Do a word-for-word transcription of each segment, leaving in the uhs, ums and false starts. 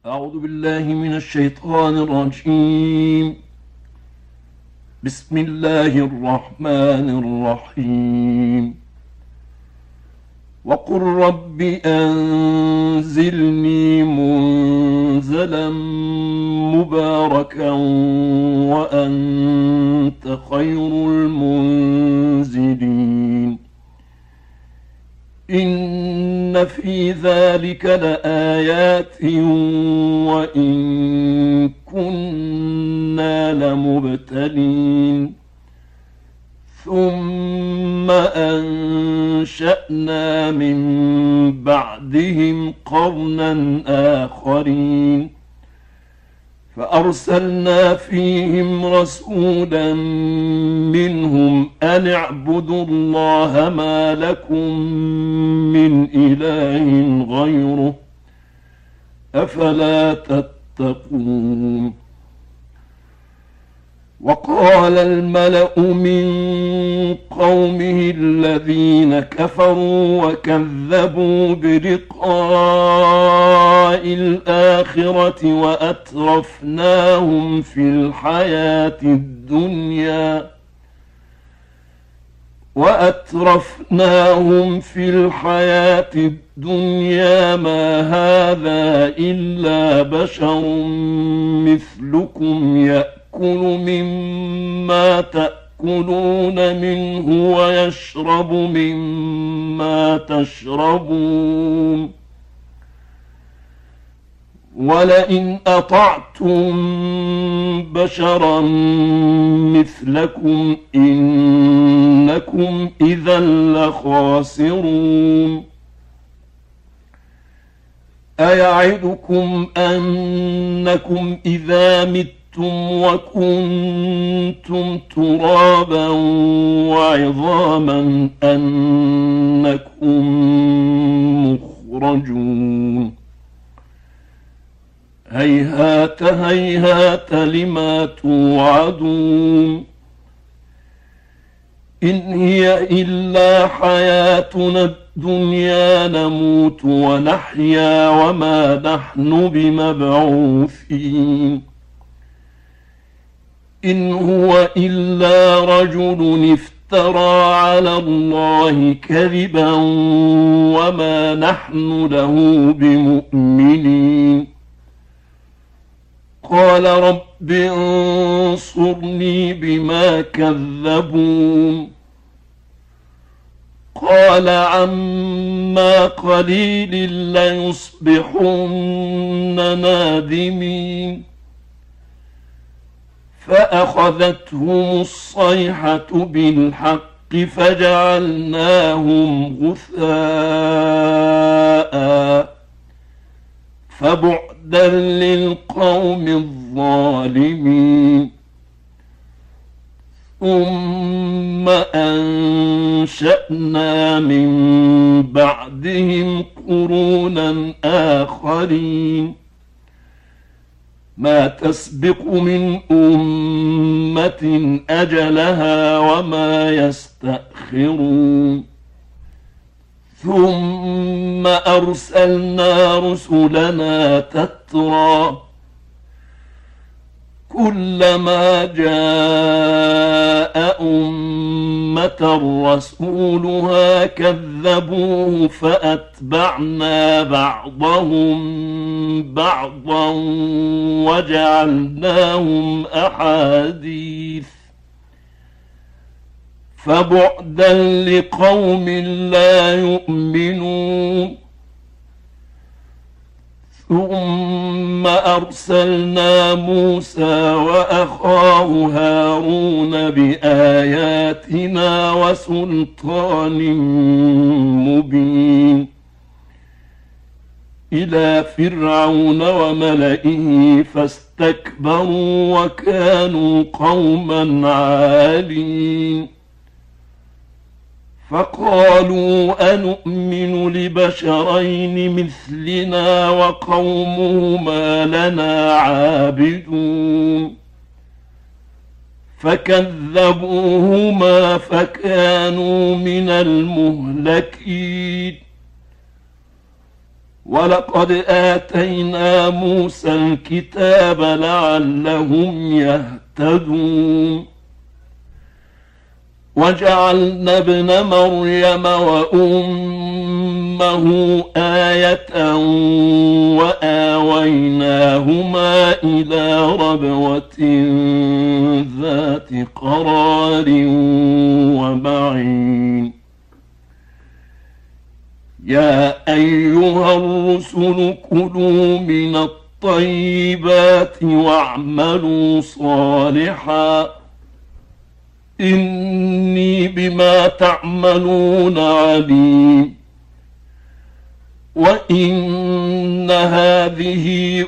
أعوذ بالله من الشيطان الرجيم. بسم الله الرحمن الرحيم. وقل رب أنزلني منزلا مباركا وأنت خير المنزلين. إن في ذلك لآيات وإن كنا لمبتلين. ثم أنشأنا من بعدهم قرنا آخرين فأرسلنا فيهم رسولا منهم أن اعبدوا الله ما لكم من إله غيره أفلا تتقون. وقال الملأ من قومه الذين كفروا وكذبوا بلقاء الآخرة وأترفناهم في الحياة الدنيا وأترفناهم في الحياة الدنيا ما هذا إلا بشر مثلكم يأكل مما تأكلون منه ويشرب مما تشربون ولئن أطعتم بشرا مثلكم إنكم إذا لخاسرون. أيعدكم أنكم إذا متم وكنتم ترابا وعظاما أنكم مخرجون. هيهات هيهات لما توعدون. إن هي إلا حياتنا الدنيا نموت ونحيا وما نحن بمبعوثين. إن هو إلا رجل افترى على الله كذبا وما نحن له بمؤمنين. قال رب انصرني بما كذبون. قال عما قليل ليصبحن نادمين. فأخذتهم الصيحة بالحق فجعلناهم غثاء فبعدا للقوم الظالمين. ثم أنشأنا من بعدهم قرونا آخرين ما تسبق من أمة أجلها وما يستأخرون. ثم أرسلنا رسلنا تترى كلما جاء أمة رسولها كذبوه فأتبعنا بعضهم بعضا وجعلناهم أحاديث فبعدا لقوم لا يؤمنون. ثم أرسلنا موسى وأخاه هارون بآياتنا وسلطان مبين إلى فرعون وملئه فاستكبروا وكانوا قوما عالين. فقالوا أنؤمن لبشرين مثلنا وقومهما لنا عابدون. فكذبوهما فكانوا من المهلكين. ولقد آتينا موسى الكتاب لعلهم يهتدون وجعلنا ابن مريم وأمه آية وآويناهما إلى ربوة ذات قرار ومعين يا أيها الرسل كلوا من الطيبات واعملوا صالحا إني بما تعملون عليم وإن هذه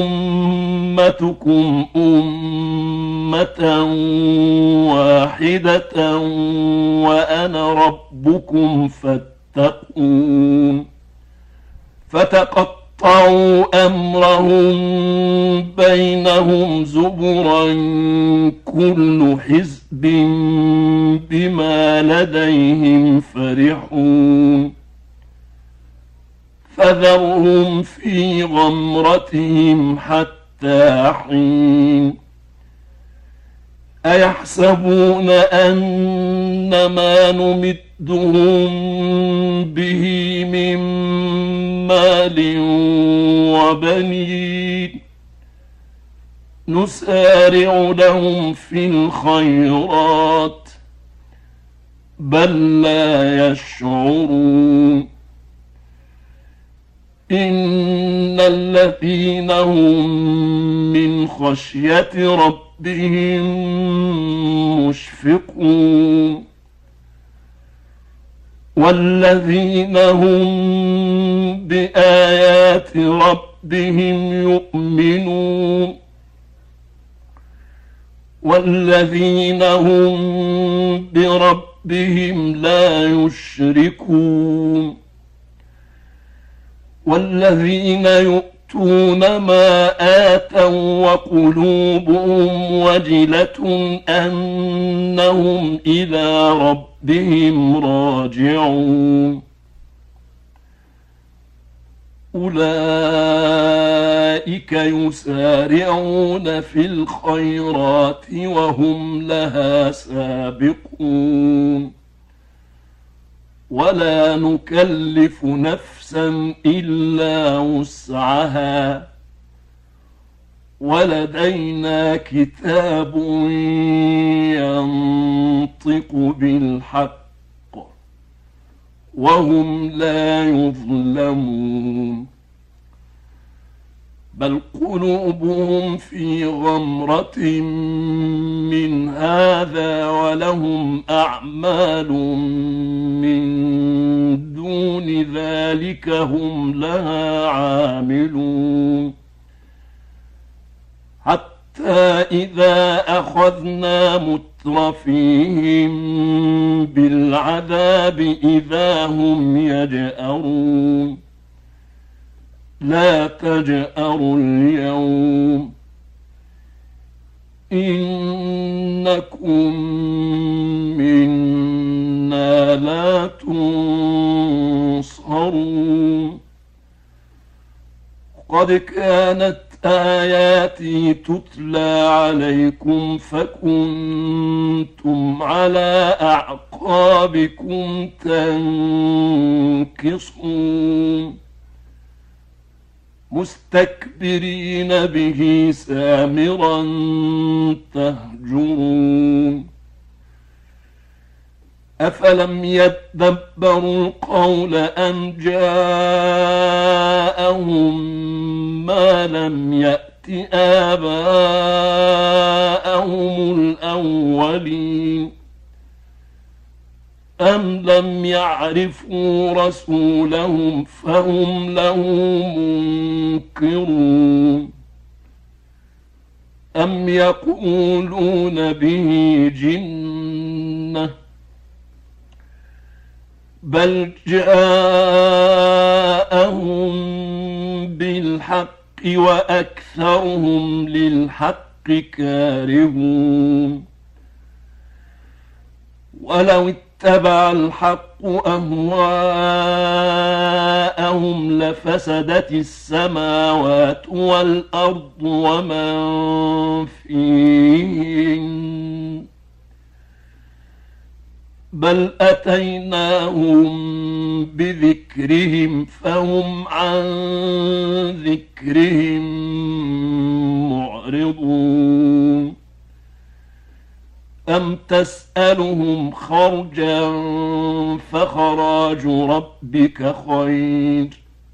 أمتكم أمة واحدة وأنا ربكم فاتقون فتقطعوا أمرهم بينهم زبرا كل حزب بما لديهم فرحون فذرهم في غمرتهم حتى حين أيحسبون أن ما نمدهم به من مال وبنين نسارع لهم في الخيرات بل لا يشعرون إن الذين هم من خشية ربهم مشفقون والذين هم بآيات ربهم يؤمنون والذين هم بربهم لا يشركون والذين يؤتون ما آتوا وقلوبهم وجلة أنهم إلى ربهم راجعون أولئك يسارعون في الخيرات وهم لها سابقون ولا نكلف نفسا إلا وسعها ولدينا كتاب ينطق بالحق وهم لا يظلمون بل قلوبهم في غمرة من هذا ولهم أعمال من دون ذلك هم لها عاملون حتى إذا أخذنا مترفيهم بالعذاب إذا هم يجأرون لا تجأروا اليوم إنكم منا لا تنصرون قد كانت آياتي تتلى عليكم فكنتم على أعقابكم تنكصون مستكبرين به سامرا تهجرون أفلم يدبروا القول أم جاءهم ما لم يأت آباءهم الأولين أم لم يعرفوا رسولهم فهم له منكرون أم يقولون به جنة بل جاءهم بالحق وأكثرهم للحق كارهون ولو اتبع الحق أهواءهم لفسدت السماوات والأرض ومن فيهن بل أتيناهم بذكرهم فهم عن ذكرهم معرضون أم تسألهم خرجا فخراج ربك خير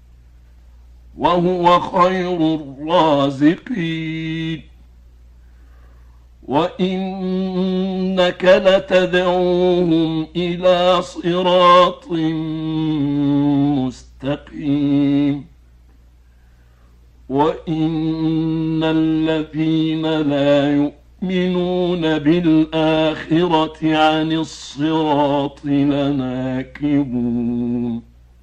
وهو خير الرازقين وإنك لتدعوهم إلى صراط مستقيم وإن الذين لا يؤمنون بالآخرة عن الصراط لناكبون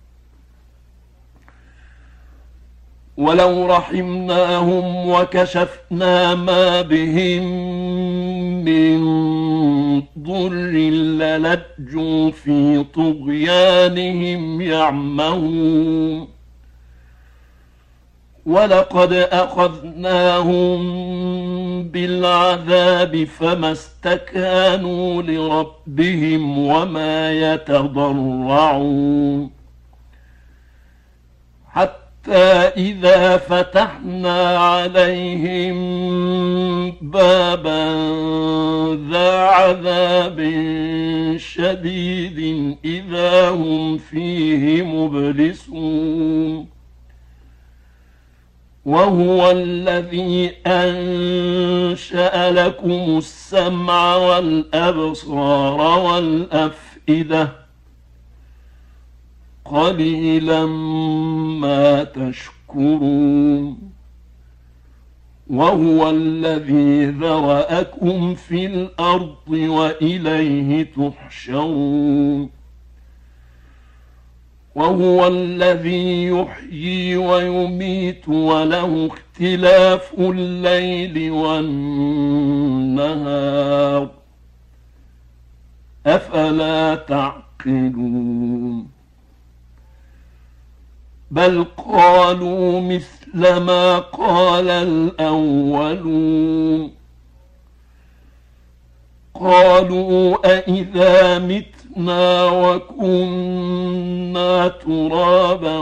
ولو رحمناهم وكشفنا ما بهم من ضر للجوا في طغيانهم يعمهون ولقد أخذناهم بالعذاب فما استكانوا لربهم وما يتضرعون حتى إذا فتحنا عليهم بابا ذا عذاب شديد إذا هم فيه مبلسون وهو الذي أنشأ لكم السمع والأبصار والأفئدة قليلا ما تشكرون وهو الذي ذرأكم في الأرض وإليه تحشرون وهو الذي يحيي ويميت وله اختلاف الليل والنهار أفلا تعقلون بل قالوا مثل ما قال الأولون قالوا أإذا متنا وكنا ترابا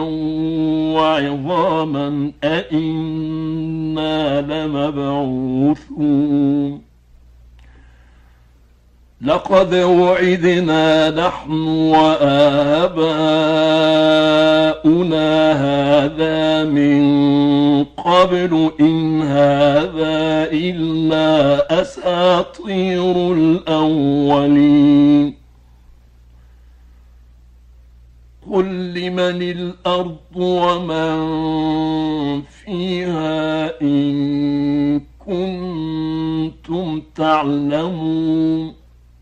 وعظاما أإنا لمبعوثون لقد وعدنا نحن وآباؤنا هذا من قبل إن هذا إلا أساطير الأولين قل لمن الأرض ومن فيها إن كنتم تعلمون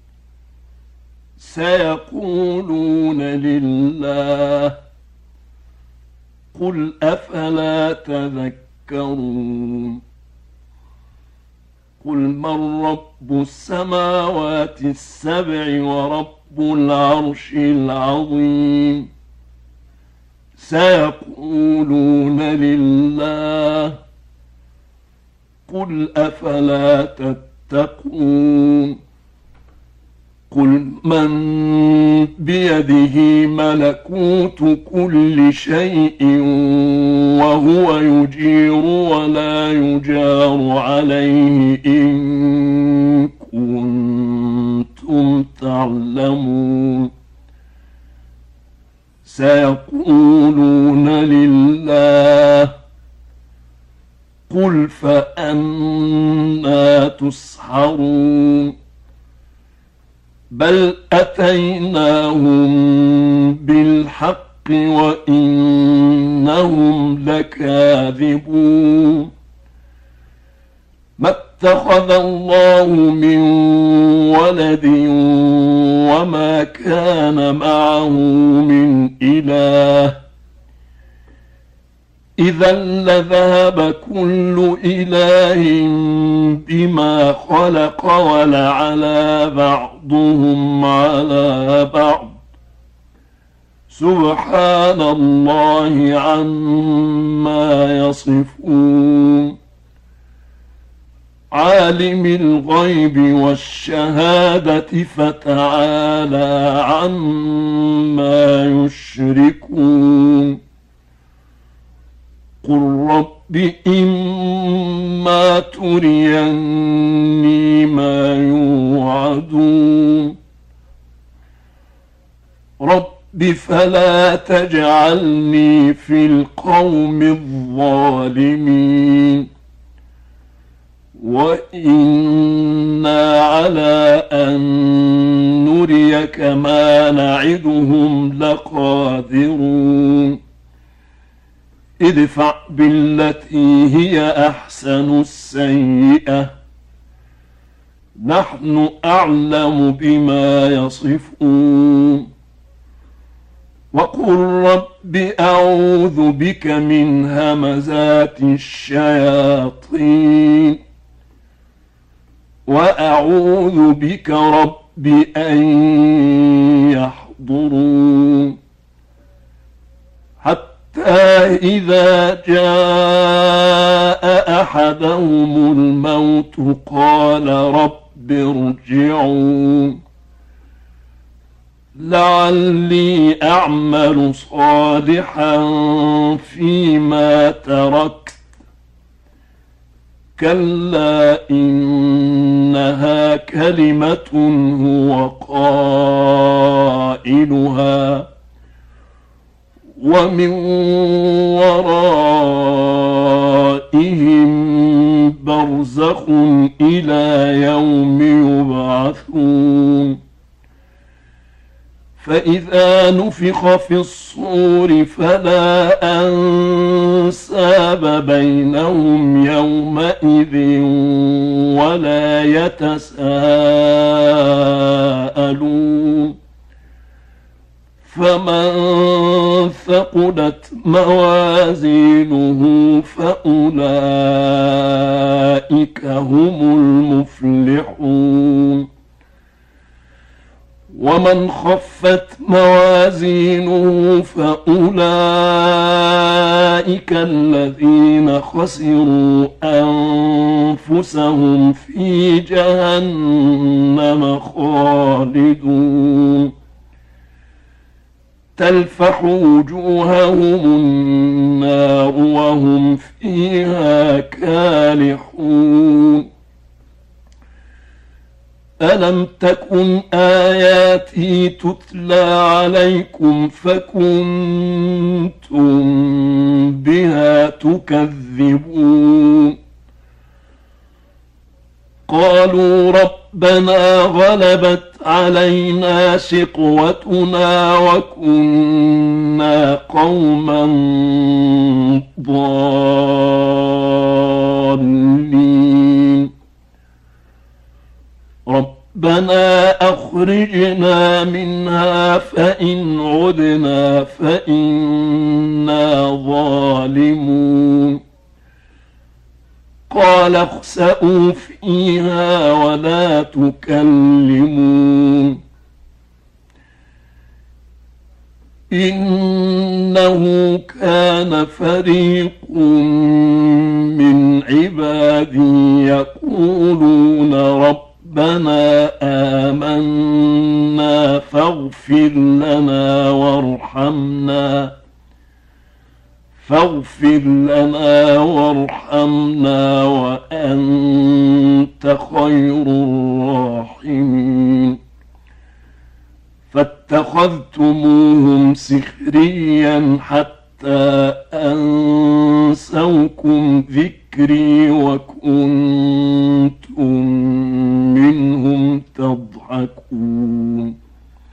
سيقولون لله قل أفلا تذكرون قل من رب السماوات السبع ورب العرش العظيم سيقولون لله قل أفلا تتقون قل من بيده ملكوت كل شيء وهو يجير ولا يجار عليه إن كنتم تعلمون سيقولون لله قل فأنى تسحرون بل أتيناهم بالحق وإنهم لكاذبون ما اتخذ الله من ولد وما كان معه من إله إذا لذهب كل إله بما خلق ولعلى بعضهم على بعض سبحان الله عما يصفون عالم الغيب والشهادة فتعالى عما يشركون قل رب إما تريني ما يوعدون رب فلا تجعلني في القوم الظالمين وإنا على أن نريك ما نعدهم لقادرون ادفع بالتي هي أحسن السيئة نحن أعلم بما يصفون وقل رب أعوذ بك من همزات الشياطين وأعوذ بك رب أن يحضرون حتى إذا جاء أحدهم الموت قال رب ارجعون لعلي أعمل صالحا فيما تركت كلا إنها كلمة هو قائلها ومن ورائهم برزخ إلى يوم يبعثون فإذا نفخ في الصور فلا أنساب بينهم يومئذ ولا يتساءلون فمن ثقلت موازينه فأولئك هم المفلحون ومن خفت موازينه فأولئك الذين خسروا أنفسهم في جهنم خالدون تلفح وجوههم النار وهم فيها كالحون ألم تكن آياتي تتلى عليكم فكنتم بها تكذبون قالوا ربنا غلبت علينا شقوتنا وكنا قوما ضالين ربنا أخرجنا منها فإن عدنا فإنا ظالمون قال اخسئوا فيها ولا تكلمون إنه كان فريق من عبادي يقولون ربنا آمنا فاغفر لنا وارحمنا فاغفر لنا وارحمنا وأنت خير الراحمين فاتخذتموهم سخريا حتى أنسوكم ذكري وكنتم منهم تضحكون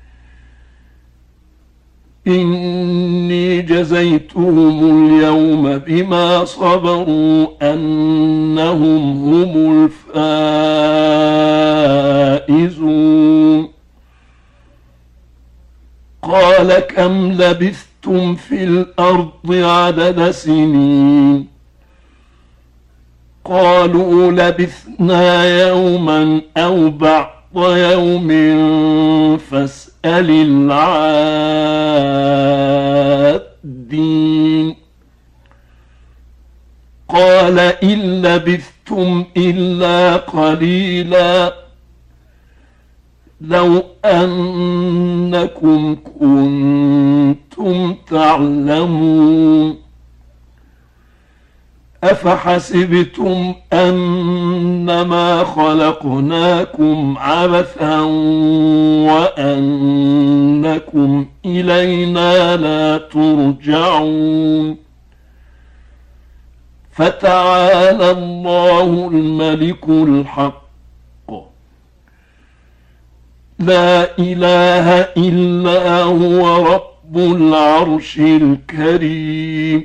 إني جزيتهم اليوم بما صبروا أنهم هم الفائزون قال كم لبثتم لبثتم في الأرض عدد سنين قالوا لبثنا يوما أو بعض يوم فاسأل العادين قال إن لبثتم إلا قليلا لو أنكم كنتم تعلمون أفحسبتم أنما خلقناكم عبثا وأنكم إلينا لا ترجعون فتعالى الله الملك الحق لا إله إلا هو رب العرش الكريم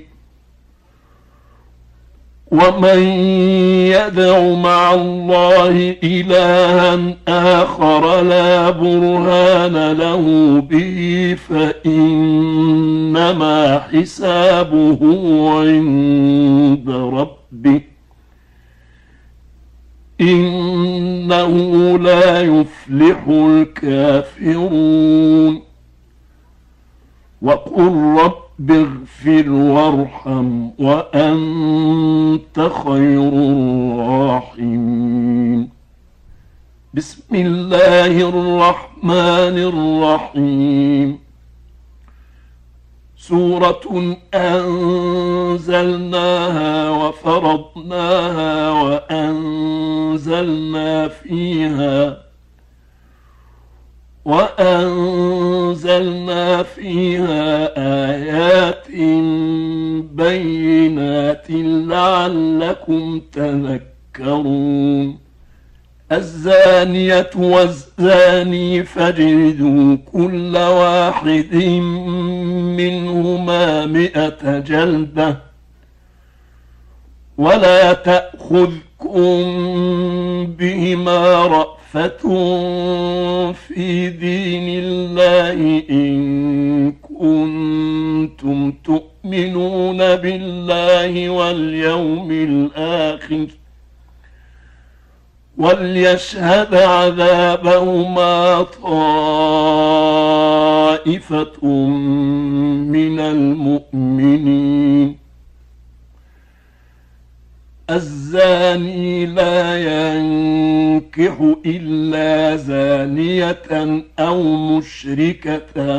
ومن يدع مع الله إلها آخر لا برهان له به فإنما حسابه عند ربه إنه لا يفلح الكافرون وقل رب اغفر وارحم وأنت خير الراحمين بسم الله الرحمن الرحيم سورة أنزلناها وفرضناها وأنزلنا فيها وأنزلنا فيها آيات بينات لعلكم تذكرون الزانية والزاني فاجلدوا كل واحد منهما مئة جلدة ولا تأخذكم بهما رأفة في دين الله إن كنتم تؤمنون بالله واليوم الآخر وليشهد عذابهما طائفة من المؤمنين الزاني لا ينكح إلا زانية أو مشركة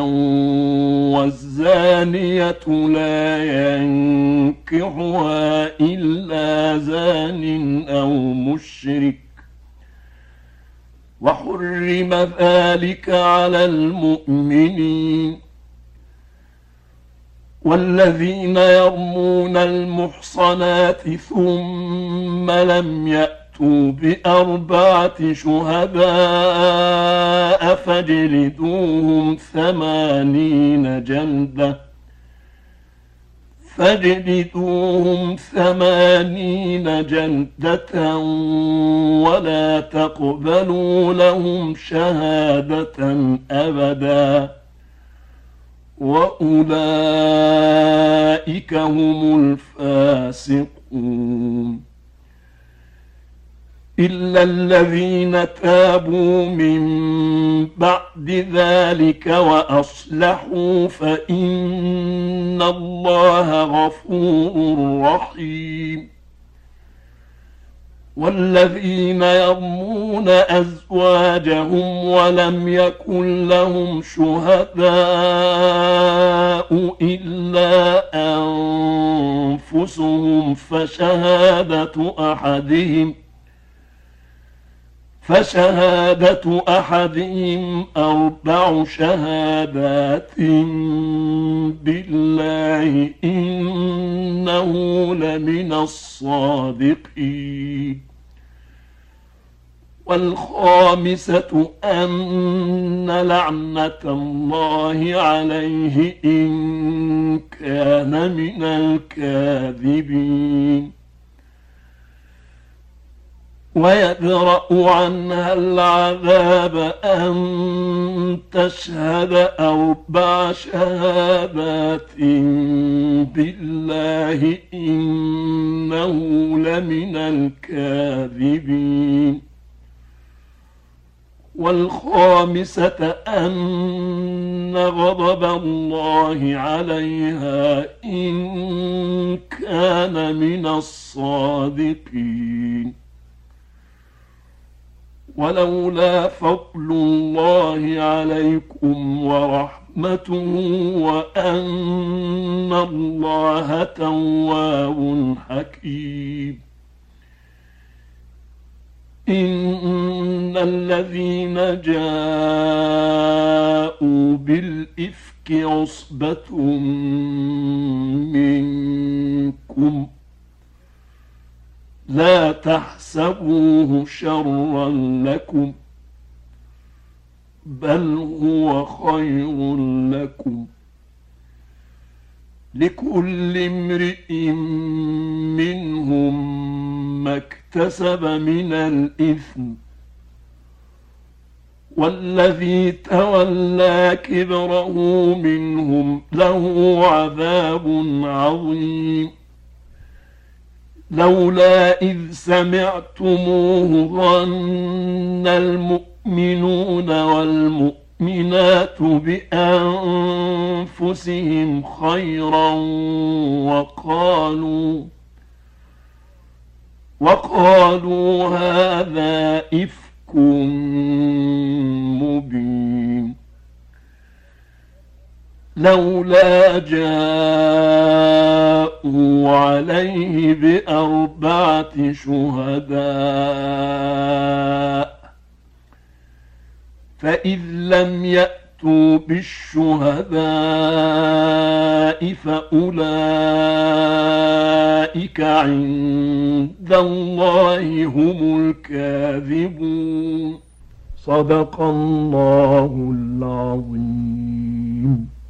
والزانية لا ينكحها إلا زان أو مشرك وحرم ذلك على المؤمنين والذين يرمون المحصنات ثم لم يأتوا بأربعة شهداء فاجلدوهم ثمانين جلدة فاجلدوهم ثمانين جلدة ولا تقبلوا لهم شهادة أبدا وأولئك هم الفاسقون إلا الذين تابوا من بعد ذلك وأصلحوا فإن الله غفور رحيم والذين يرمون أزواجهم ولم يكن لهم شهداء إلا أنفسهم فشهادة أحدهم فشهادة أحدهم أربع شهادات بالله إنه لمن الصادقين والخامسة أن لعنة الله عليه إن كان من الكاذبين ويدرأ عنها العذاب أن تشهد أربع شهادات بالله إنه لمن الكاذبين. والخامسة أن غضب الله عليها إن كان من الصادقين. ولولا فضل الله عليكم ورحمته وأن الله تواب حكيم. إن الذين جاءوا بالإفك عصبة منكم لا تحسبوه شرا لكم بل هو خير لكم. لكل امرئ منهم ما اكتسب من الإثم والذي تولى كبره منهم له عذاب عظيم. لولا إذ سمعتموه ظن المؤمنون والمؤمنات بأنفسهم خيرا وقالوا وقالوا هذا إفك مبين. لولا جاءوا عليه بأربعة شهداء فإذ لم يأتوا بالشهداء فأولئك عند الله هم الكاذبون. صدق الله العظيم.